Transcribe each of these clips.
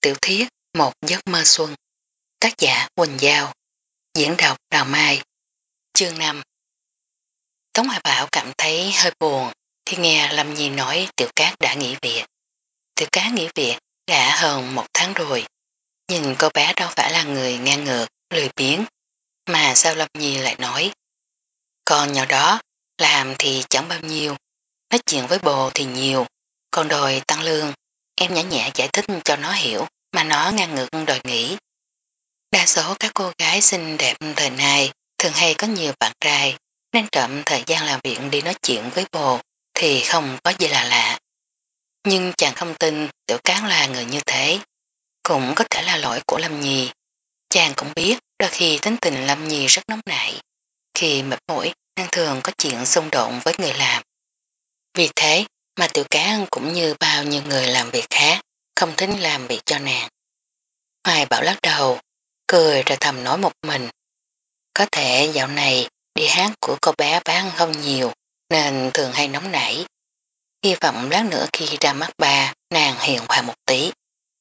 Tiểu thuyết Một giấc mơ xuân. Tác giả Quỳnh Giao. Diễn đọc Đào Mai. Chương 5. Tống Hoài Bảo cảm thấy hơi buồn khi nghe Lâm Nhi nói Tiểu Cát đã nghỉ việc. Tiểu Cát nghỉ việc đã hơn 1 tháng rồi. Nhưng cô bé đâu phải là người ngang ngược, lười biếng. Mà sao Lâm Nhi lại nói con nhỏ đó làm thì chẳng bao nhiêu, nói chuyện với bồ thì nhiều, còn đòi tăng lương. Em nhã nhẹ giải thích cho nó hiểu mà nó ngang ngược đòi nghỉ. Đa số các cô gái xinh đẹp thời này thường hay có nhiều bạn trai nên trộm thời gian làm việc đi nói chuyện với bồ thì không có gì là lạ. Nhưng chàng không tin Tiểu Cát là người như thế. Cũng có thể là lỗi của Lâm Nhi. Chàng cũng biết đôi khi tính tình Lâm Nhi rất nóng nảy. Khi mệt mỏi nàng thường có chuyện xung đột với người làm. Vì thế mà Tiểu Cát cũng như bao nhiêu người làm việc khác không thích làm việc cho nàng. Hoài Bảo lắc đầu, cười rồi thầm nói một mình. Có thể dạo này đi hát của cô bé bán không nhiều nên thường hay nóng nảy. Hy vọng lát nữa khi ra mắt bà nàng hiền hòa một tí.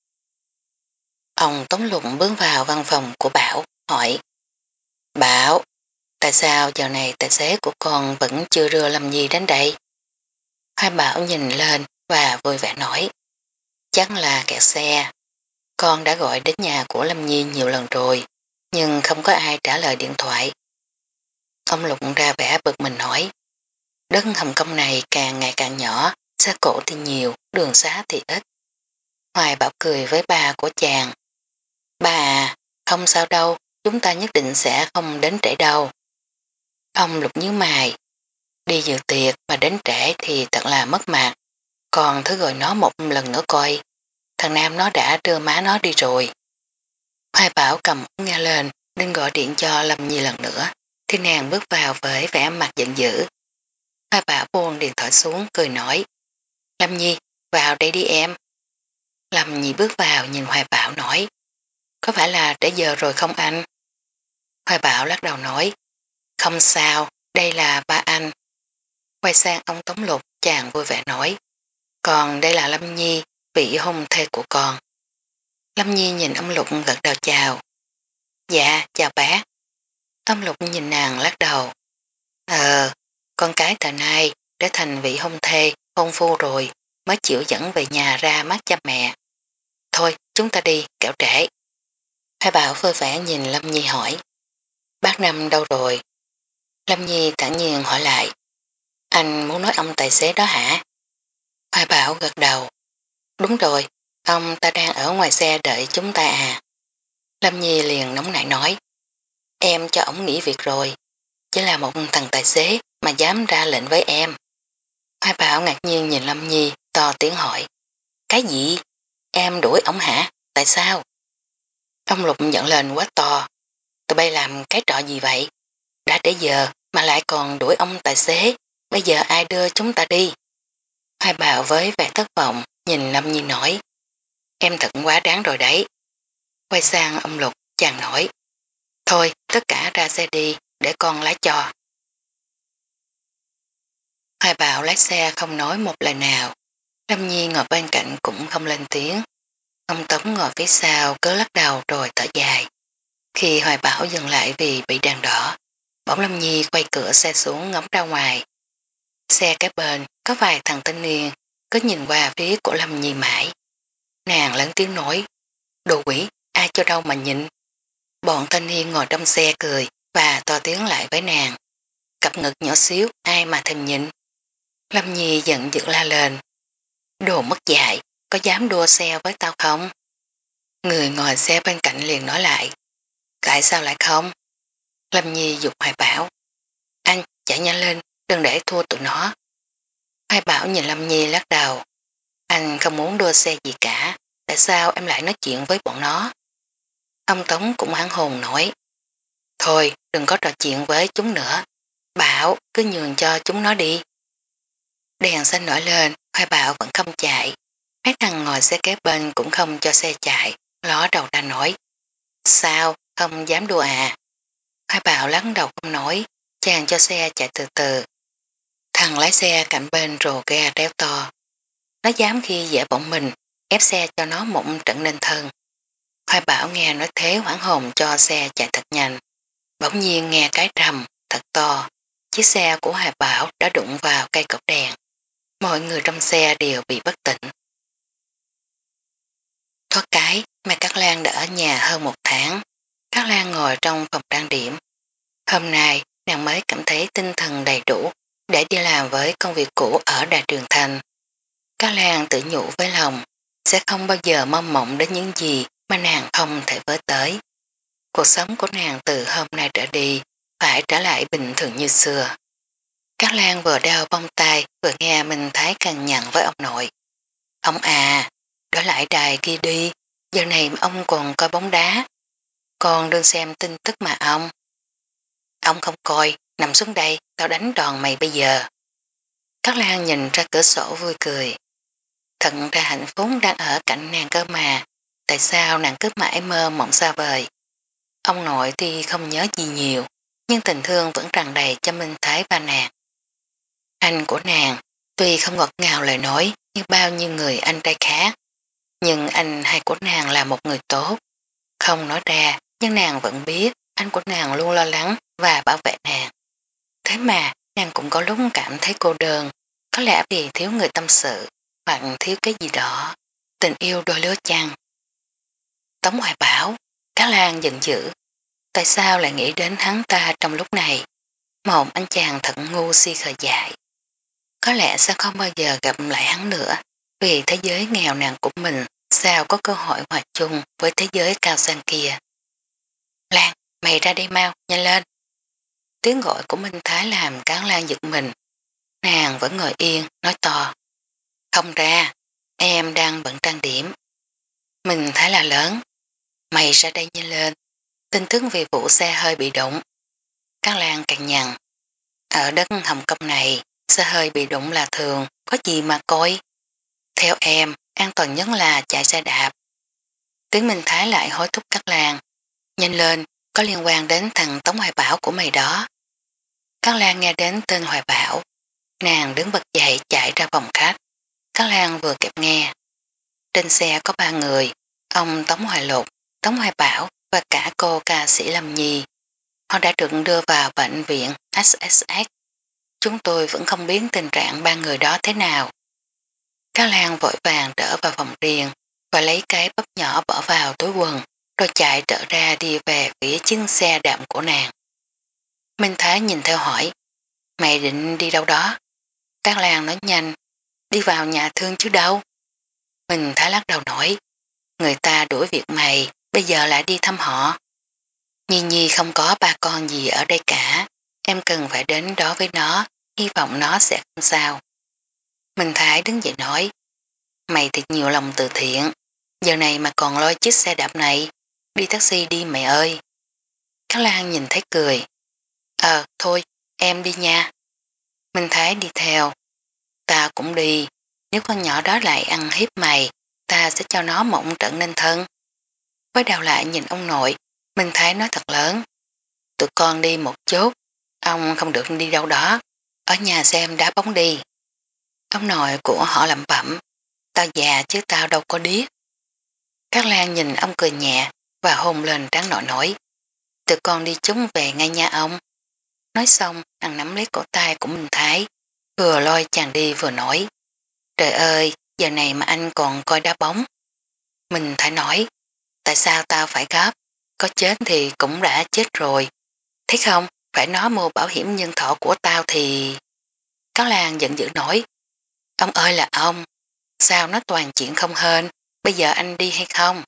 Ông Tống Lục bước vào văn phòng của Bảo hỏi: Bảo, tại sao giờ này tài xế của con vẫn chưa đưa Lâm Nhi đến đây? Hai Bảo nhìn lên và vui vẻ nói: Chắc là kẹt xe. Con đã gọi đến nhà của Lâm Nhi nhiều lần rồi nhưng không có ai trả lời điện thoại. Ông Lục ra vẻ bực mình nói: Đất Hồng Kông này càng ngày càng nhỏ, xe cộ thì nhiều, đường xá thì ít. Hoài Bảo cười với ba của chàng: Ba à, không sao đâu, chúng ta nhất định sẽ không đến trễ đâu. Ông Lục nhíu mày: Đi dự tiệc mà đến trễ thì thật là mất mặt. Còn thử gọi nó một lần nữa coi. Thằng Nam nó đã đưa má nó đi rồi. Hoài Bảo cầm nghe lên nên gọi điện cho Lâm Nhi lần nữa thì nàng bước vào với vẻ mặt giận dữ. Hoài Bảo buông điện thoại xuống cười nói: Lâm Nhi, vào đây đi em. Lâm Nhi bước vào nhìn Hoài Bảo nói: Có phải là trễ giờ rồi không anh? Hoài Bảo lắc đầu nói: Không sao, đây là ba anh. Quay sang ông Tống Lục chàng vui vẻ nói: Còn đây là Lâm Nhi, vị hôn thê của con. Lâm Nhi nhìn ông Lục gật đầu chào. Dạ, chào bác. Ông Lục nhìn nàng lắc đầu. Con cái thời nay đã thành vị hôn thê, hôn phu rồi mới chịu dẫn về nhà ra mắt cha mẹ. Thôi, chúng ta đi, kẻo trễ. Hai Bảo vui vẻ nhìn Lâm Nhi hỏi: Bác Năm đâu rồi? Lâm Nhi thản nhiên hỏi lại: Anh muốn nói ông tài xế đó hả? Hai Bảo gật đầu. Đúng rồi, ông ta đang ở ngoài xe đợi chúng ta à. Lâm Nhi liền nóng nảy nói: Em cho ổng nghỉ việc rồi, chỉ là một thằng tài xế mà dám ra lệnh với em. Hai Bảo ngạc nhiên nhìn Lâm Nhi to tiếng hỏi: Cái gì? Em đuổi ổng hả? Tại sao? Ông Lục giận lên quá to: Tụi bay làm cái trò gì vậy? Đã trễ giờ mà lại còn đuổi ông tài xế, bây giờ ai đưa chúng ta đi? Hai Bảo với vẻ thất vọng nhìn Lâm Nhi nói: Em thật quá đáng rồi đấy. Quay sang ông Lục chàng nói: Thôi tất cả ra xe đi để con lái cho. Hai Bảo lái xe không nói một lời nào. Lâm Nhi ngồi bên cạnh cũng không lên tiếng. Ông Tống ngồi phía sau cứ lắc đầu rồi thở dài. Khi Hoài Bảo dừng lại vì bị đèn đỏ, bỗng Lâm Nhi quay cửa xe xuống ngắm ra ngoài. Xe kế bên có vài thằng thanh niên cứ nhìn qua phía của Lâm Nhi mãi. Nàng lớn tiếng nói: Đồ quỷ, ai cho đâu mà nhìn. Bọn thanh niên ngồi trong xe cười và to tiếng lại với nàng: Cặp ngực nhỏ xíu ai mà thèm nhìn. Lâm Nhi giận dữ la lên: Đồ mất dạy, có dám đua xe với tao không? Người ngồi xe bên cạnh liền nói lại: Tại sao lại không? Lâm Nhi giục Hoài Bảo: Anh chạy nhanh lên, đừng để thua tụi nó. Hoài Bảo nhìn Lâm Nhi lắc đầu: Anh không muốn đua xe gì cả, tại sao em lại nói chuyện với bọn nó? Ông Tống cũng hãng hồn nói: Thôi đừng có trò chuyện với chúng nữa, Bảo cứ nhường cho chúng nó đi. Đèn xanh nổi lên, Hoài Bảo vẫn không chạy. Mấy thằng ngồi xe kế bên cũng không cho xe chạy, ló đầu ra nói: Sao, không dám đua à? Hoài Bảo lắc đầu không nói, chàng cho xe chạy từ từ. Thằng lái xe cạnh bên rồ ga réo to: Nó dám khi dễ bọn mình, ép xe cho nó một trận nên thân. Hoài Bảo nghe nói thế hoảng hồn cho xe chạy thật nhanh. Bỗng nhiên nghe cái trầm thật to. Chiếc xe của Hoài Bảo đã đụng vào cây cột đèn. Mọi người trong xe đều bị bất tỉnh. Thoát cái, Mai Cát Lan đã ở nhà hơn một tháng. Cát Lan ngồi trong phòng trang điểm. Hôm nay, nàng mới cảm thấy tinh thần đầy đủ để đi làm với công việc cũ ở Đài Trường Thành. Cát Lan tự nhủ với lòng, sẽ không bao giờ mong mộng đến những gì mà nàng không thể với tới. Cuộc sống của nàng từ hôm nay trở đi phải trở lại bình thường như xưa. Cát Lan vừa đeo bông tai vừa nghe Minh Thái cằn nhằn với ông nội. Ông à, đổi lại đài kia đi, giờ này mà ông còn coi bóng đá. Còn đừng xem tin tức mà ông. Ông không coi, nằm xuống đây, tao đánh đòn mày bây giờ. Cát Lan nhìn ra cửa sổ vui cười. Thật ra hạnh phúc đang ở cạnh nàng cơ mà, tại sao nàng cứ mãi mơ mộng xa vời. Ông nội thì không nhớ gì nhiều, nhưng tình thương vẫn tràn đầy cho Minh Thái và nàng. Anh của nàng, tuy không ngọt ngào lời nói như bao nhiêu người anh trai khác, nhưng anh hai của nàng là một người tốt. Không nói ra, nhưng nàng vẫn biết anh của nàng luôn lo lắng và bảo vệ nàng. Thế mà, nàng cũng có lúc cảm thấy cô đơn, có lẽ vì thiếu người tâm sự, hoặc thiếu cái gì đó. Tình yêu đôi lứa chăng. Tống Hoài Bảo, Cá Lan giận dữ. Tại sao lại nghĩ đến hắn ta trong lúc này? Một anh chàng thật ngu si khờ dại. Có lẽ sẽ không bao giờ gặp lại hắn nữa, vì thế giới nghèo nàn của mình sao có cơ hội hòa chung với thế giới cao sang kia. Lan, mày ra đây mau, nhanh lên. Tiếng gọi của Minh Thái làm Cán Lan giật mình. Nàng vẫn ngồi yên, nói to. Không ra, em đang bận trang điểm. Mình thấy là lớn. Mày ra đây nhanh lên. Tin tức về vụ xe hơi bị đụng. Cán Lan càng nhằn. Ở đất Hồng Kông này, xe hơi bị đụng là thường, có gì mà coi. Theo em, an toàn nhất là chạy xe đạp. Tiếng Minh Thái lại hối thúc Cát Lan. Nhanh lên, có liên quan đến thằng Tống Hoài Bảo của mày đó. Cát Lan nghe đến tên Hoài Bảo. Nàng đứng bật dậy chạy ra phòng khách. Cát Lan vừa kịp nghe. Trên xe có 3 người, ông Tống Hoài Lục, Tống Hoài Bảo và cả cô ca sĩ Lâm Nhi. Họ đã được đưa vào bệnh viện SSS. Chúng tôi vẫn không biết tình trạng 3 người đó thế nào. Cát Lan vội vàng trở vào phòng riêng và lấy cái bắp nhỏ bỏ vào túi quần rồi chạy trở ra đi về phía chiếc xe đạm của nàng. Minh Thái nhìn theo hỏi, mày định đi đâu đó? Cát Lan nói nhanh, đi vào nhà thương chứ đâu. Minh Thái lắc đầu nói, người ta đuổi việc mày, bây giờ lại đi thăm họ. Nhi Nhi không có ba con gì ở đây cả, em cần phải đến đó với nó, hy vọng nó sẽ không sao. Minh Thái đứng dậy nói, mày thiệt nhiều lòng từ thiện, giờ này mà còn lôi chiếc xe đạp này, đi taxi đi mày ơi. Cát Lan nhìn thấy cười, thôi, em đi nha. Minh Thái đi theo, ta cũng đi, nếu con nhỏ đó lại ăn hiếp mày, ta sẽ cho nó mộng trận nên thân. Quay đầu lại nhìn ông nội, Minh Thái nói thật lớn, tụi con đi một chút, ông không được đi đâu đó, ở nhà xem đá bóng đi. Ông nội của họ lẩm bẩm, tao già chứ tao đâu có điếc. Cát Lan nhìn ông cười nhẹ và hôn lên trán nội nói, tụi con đi chúng về ngay nha ông. Nói xong, nàng nắm lấy cổ tay của Minh Thái, vừa lôi chàng đi vừa nói, trời ơi, giờ này mà anh còn coi đá bóng. Minh Thái nói, tại sao tao phải gấp, có chết thì cũng đã chết rồi. Thấy không, phải nó mua bảo hiểm nhân thọ của tao thì... Cáo Lan giận dữ nói, ông ơi là ông, sao nó toàn chuyện không hên, bây giờ anh đi hay không?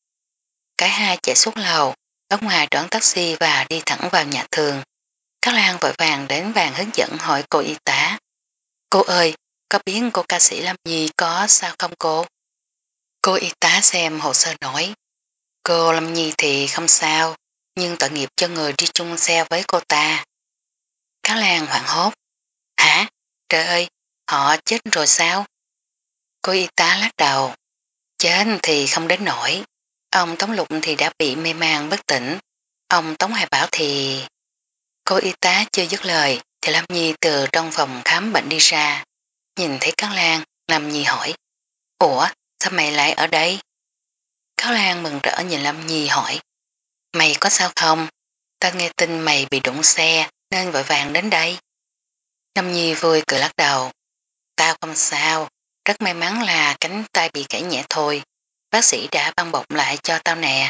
Cả hai chạy xuống lầu, ở ngoài đón taxi và đi thẳng vào nhà thường. Cáo Lan vội vàng đến bàn hướng dẫn hỏi cô y tá. Cô ơi, có biết cô ca sĩ Lâm Nhi có sao không cô? Cô y tá xem hồ sơ nói. Cô Lâm Nhi thì không sao, nhưng tội nghiệp cho người đi chung xe với cô ta. Cáo Lan hoảng hốt. Hả? Trời ơi, họ chết rồi sao? Cô y tá lắc đầu. Chết thì không đến nổi. Ông Tống Lục thì đã bị mê man bất tỉnh. Ông Tống Hải Bảo thì... Cô y tá chưa dứt lời thì Lâm Nhi từ trong phòng khám bệnh đi ra. Nhìn thấy Cát Lan, Lâm Nhi hỏi. Ủa, Sao mày lại ở đây? Cáo Lan mừng rỡ nhìn Lâm Nhi hỏi. Mày có sao không? Ta nghe tin mày bị đụng xe nên vội vàng đến đây. Lâm Nhi vui cười lắc đầu. Tao không sao, rất may mắn là cánh tay bị gãy nhẹ thôi. Bác sĩ đã băng bọc lại cho tao nè.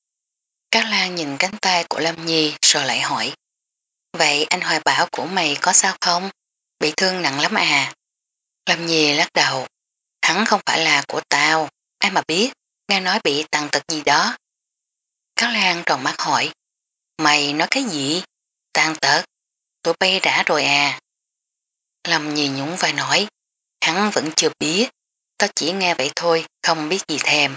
Cáo Lan nhìn cánh tay của Lâm Nhi rồi lại hỏi. Vậy anh Hoài Bảo của mày có sao không? Bị thương nặng lắm à? Lâm Nhi lắc đầu. Hắn không phải là của tao, ai mà biết, nghe nói bị tàn tật gì đó. Cáo Lan tròn mắt hỏi. Mày nói cái gì? Tàn tật? Tụi bay đã rồi à? Lâm Nhi nhún vai nói. Hắn vẫn chưa biết, tao chỉ nghe vậy thôi, không biết gì thèm.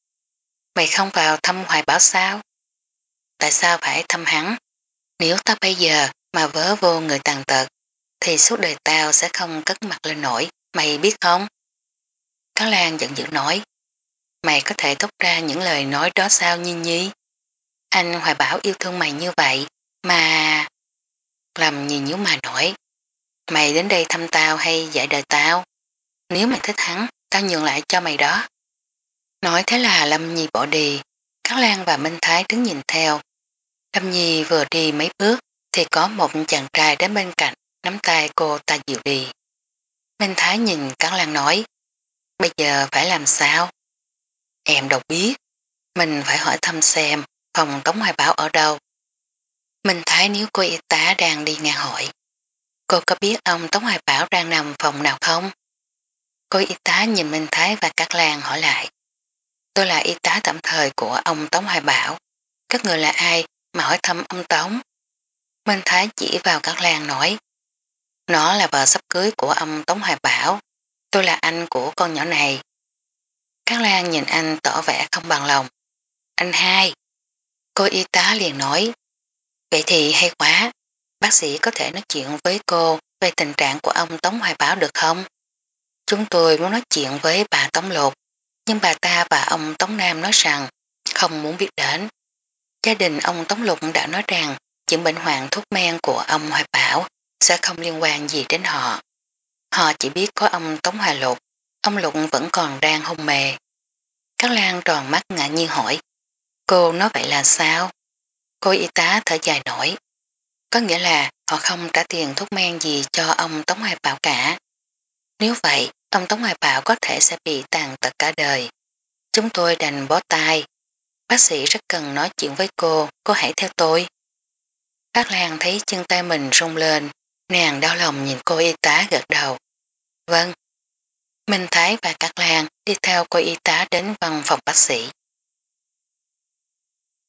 Mày không vào thăm Hoài Bảo sao? Tại sao phải thăm hắn? Nếu tao bây giờ mà vớ vô người tàn tật, thì suốt đời tao sẽ không cất mặt lên nổi, mày biết không? Cáo Lan giận dữ nói. Mày có thể thốt ra những lời nói đó sao Nhi Nhi? Anh Hoài Bảo yêu thương mày như vậy, mà... Lâm Nhi nhíu mà nổi. Mày đến đây thăm tao hay dạy đời tao? Nếu mày thích hắn, tao nhường lại cho mày đó. Nói thế là Lâm Nhi bỏ đi, Cát Lan và Minh Thái đứng nhìn theo. Lâm Nhi vừa đi mấy bước thì có một chàng trai đến bên cạnh, nắm tay cô ta dịu đi. Minh Thái nhìn Cát Lan nói, bây giờ phải làm sao? Em đâu biết, mình phải hỏi thăm xem phòng Tống Hoài Bảo ở đâu. Minh Thái nếu cô y tá đang đi ngang hỏi, cô có biết ông Tống Hoài Bảo đang nằm phòng nào không? Cô y tá nhìn Minh Thái và Cát Lan hỏi lại, tôi là y tá tạm thời của ông Tống Hoài Bảo. Các người là ai mà hỏi thăm ông Tống? Minh Thái chỉ vào Cát Lan nói, nó là vợ sắp cưới của ông Tống Hoài Bảo, tôi là anh của con nhỏ này. Cát Lan nhìn anh tỏ vẻ không bằng lòng. Anh hai. Cô y tá liền nói, vậy thì hay quá, bác sĩ có thể nói chuyện với cô về tình trạng của ông Tống Hoài Bảo được không? Chúng tôi muốn nói chuyện với bà Tống Lục, nhưng bà ta và ông Tống Nam nói rằng không muốn biết đến. Gia đình ông Tống Lục đã nói rằng chuyện bệnh hoạn thuốc men của ông Hoài Bảo sẽ không liên quan gì đến họ. Họ chỉ biết có ông Tống Hoài Lục, ông Lục vẫn còn đang hôn mê. Cát Lan tròn mắt ngạc nhiên hỏi, cô nói vậy là sao? Cô y tá thở dài nổi, có nghĩa là họ không trả tiền thuốc men gì cho ông Tống Hoài Bảo cả. Nếu vậy, ông Tống Hoài Bảo có thể sẽ bị tàn tật cả đời. Chúng tôi đành bó tay. Bác sĩ rất cần nói chuyện với cô hãy theo tôi. Cát Lan thấy chân tay mình rung lên, nàng đau lòng nhìn cô y tá gật đầu. Vâng. Minh Thái và Cát Lan đi theo cô y tá đến văn phòng bác sĩ.